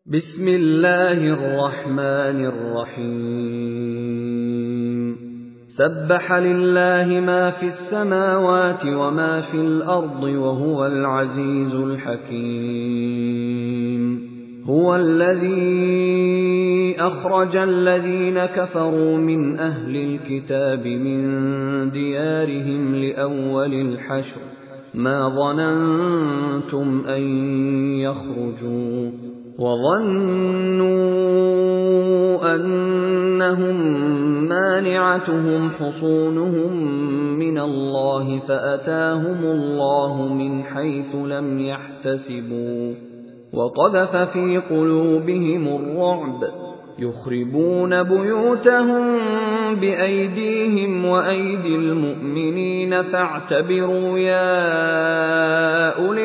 بسم الله الرحمن الرحيم سبح لله ما في السماوات وما في الأرض وهو العزيز الحكيم هو الذي أخرج الذين كفروا من أهل الكتاب من ديارهم لأول الحشر ما ظننتم أن يخرجوا وظنوا أنهم مانعتهم حصونهم من الله فأتاهم الله من حيث لم يحتسبوا وقذف في قلوبهم الرعب يخربون بيوتهم بأيديهم وأيدي المؤمنين فاعتبروا يا أولي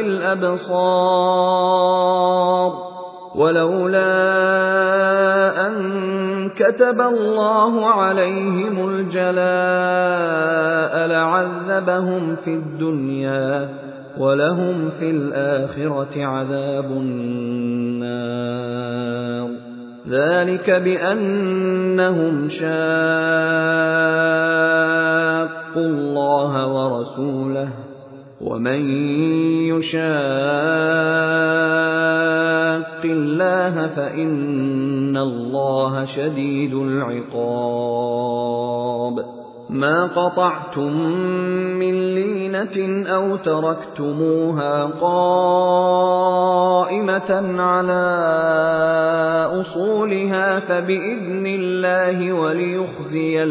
الأبصار ولولا أن كتب الله عليهم الجلاء لعذبهم في الدنيا ولهم في الآخرة عذاب النار ذلك بأنهم شاقوا الله ورسوله ومن يشاق الله فإن الله شديد العقاب ما قطعتم من لينة أو تركتموها قائمة على أصولها فبإذن الله وليخزي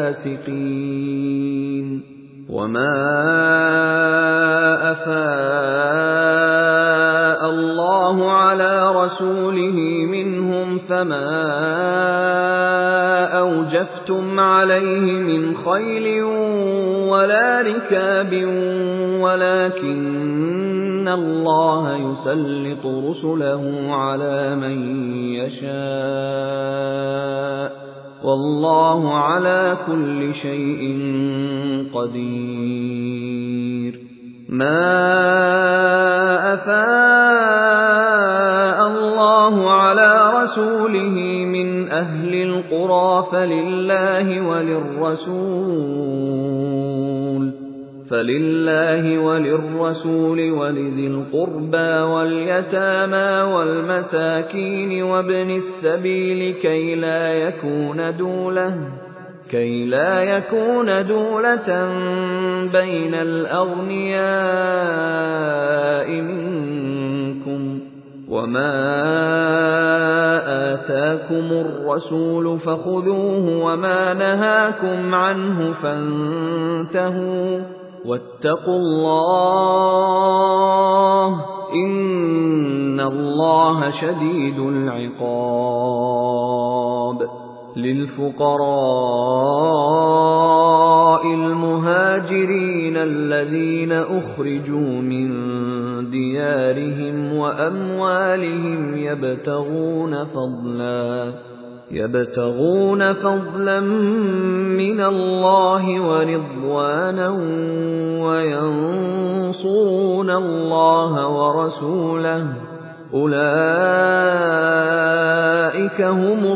الفاسقين وما أفاء الله على رسوله منهم فما أوجفتم عليه من خيل ولا ركاب ولكن الله يسلط رسله على من يشاء والله على كل شيء قدير ما أفاء الله على رسوله من أهل القرى فلله وللرسول ولذي القربى واليتامى والمساكين وابن السبيل كي لا يكون دولة بين الأغنياء منكم وما آتاكم الرسول فخذوه وما نهاكم عنه فانتهوا واتقوا الله إن الله شديد العقاب للفقراء المهاجرين الذين أخرجوا من ديارهم وأموالهم يبتغون فضلا من الله ورضوانا وينصرون الله ورسوله أولئك هم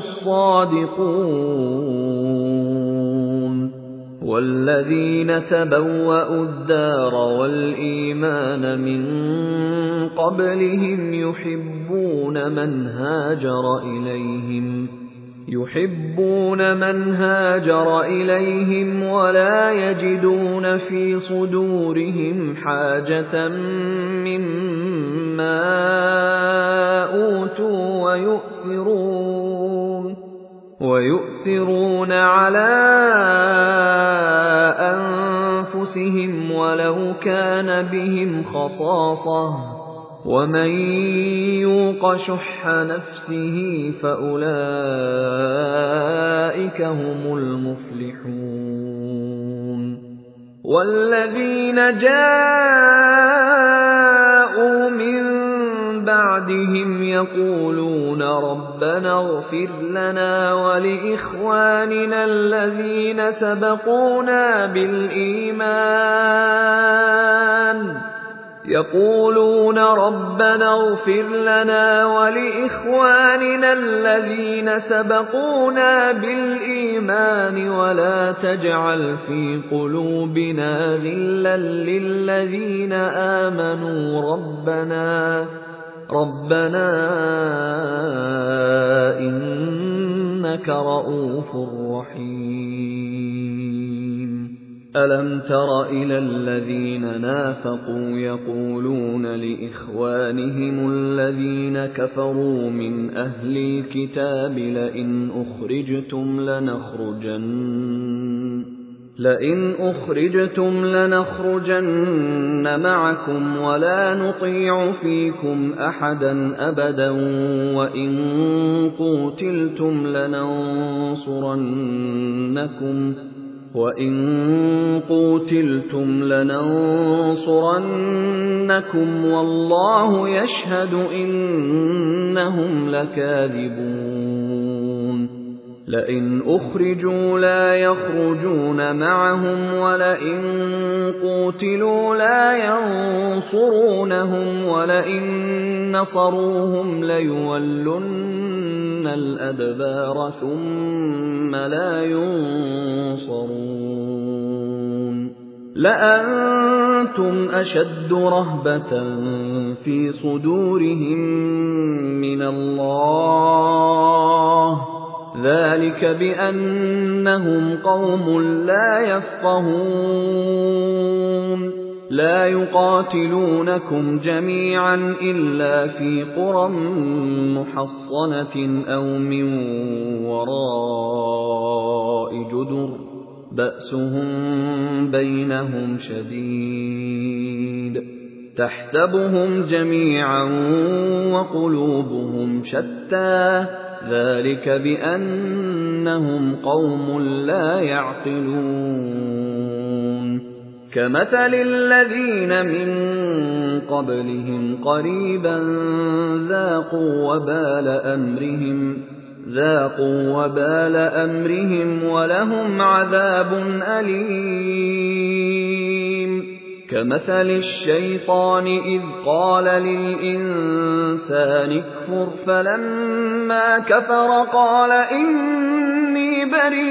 الصادقون والذين تبوأوا الدار والإيمان من قبلهم يحبون من هاجر إليهم ولا يجدون في صدورهم حاجة مما أوتوا ويؤثرون على أنفسهم ولو كان بهم خصاصة ومن يوق شح نفسه فأولئك هم المفلحون والذين جاءوا من بعدهم يقولون ربنا اغفر لنا ولإخواننا الذين سبقونا بالإيمان يقولون ربنا اغفر لنا ولإخواننا الذين سبقونا بالإيمان ولا تجعل في قلوبنا غلا للذين آمنوا ربنا إنك رءوف رحيم. ألم تر إلى الذين نافقوا يقولون لإخوانهم الذين كفروا من أهل الكتاب لئن أخرجتم لنخرجن معكم ولا نطيع فيكم أحدا أبدا وإن قوتلتم لننصرنكم والله يشهد إنهم لكاذبون. لئن أخرجوا لا يخرجون معهم ولئن قوتلوا لا ينصرونهم ولئن نصروهم ليولن الأدبار ثم لا ينصرون. لأنتم أشد رهبة في صدورهم من الله ذلك بأنهم قوم لا يفقهون. لا يقاتلونكم جميعا إلا في قرى محصنة أو من وراء جدر بأسهم بينهم شديد تحسبهم جميعا وقلوبهم شتى ذلك بأنهم قوم لا يعقلون. كمثل الذين من قبلهم قريبا ذاقوا وبال أمرهم ولهم عذاب أليم. كمثل الشيطان إذ قال للإنسان اكفر فلما كفر قال إني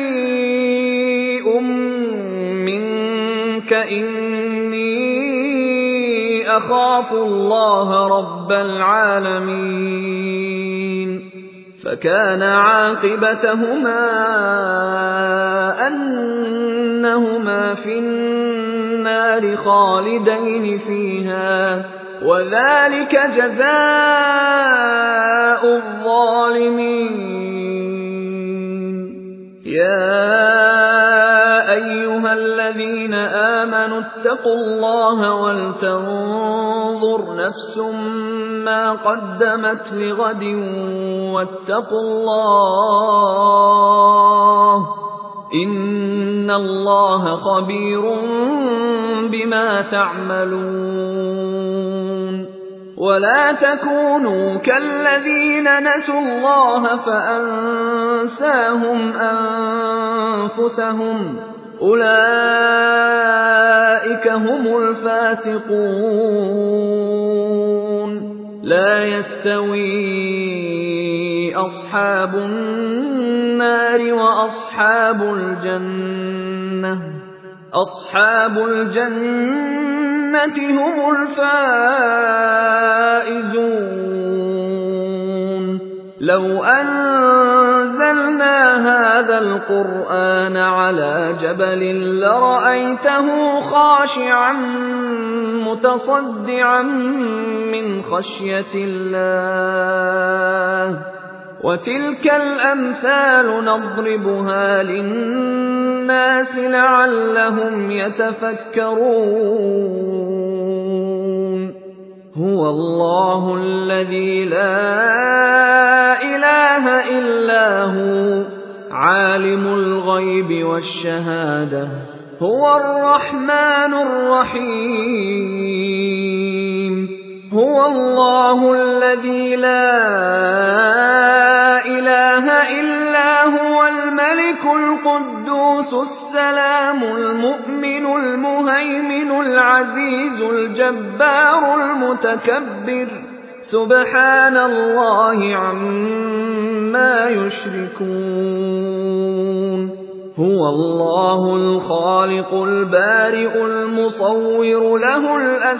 بريء منك إني أخاف الله رب العالمين. فكان عاقبتهما أنهما في النار خالدين فيها وذلك جزاء الظالمين. يا أيها الذين آمنوا اتقوا الله ولتنظر نفس ما قدمت لغد واتقوا الله إن الله خبير بما تعملون. ولا تكونوا كالذين نسوا الله فأنساهم أنفسهم أولئك هم الفاسقون. لا يستوي أصحاب النار وأصحاب الجنة أصحاب الجنة هم الفائزون. لو أنزلنا هذا القرآن على جبل لرأيته خاشعا متصدعا من خشية الله. وتلك الأمثال نضربها للناس لعلهم يتفكرون. هو الله الذي لا إله إلا هو عالم الغيب والشهادة هو الرحمن الرحيم. هو الله الذي لا إله إلا هو الملك القدوس القدوس السلام المؤمن المهيمن العزيز الجبار المتكبر سبحان الله عما يشركون هو الله الخالق البارئ المصور له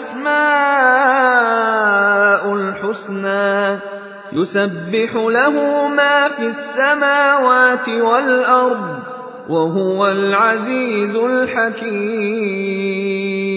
الأسماء الحسنى يسبح له ما في السماوات والأرض وهو العزيز الحكيم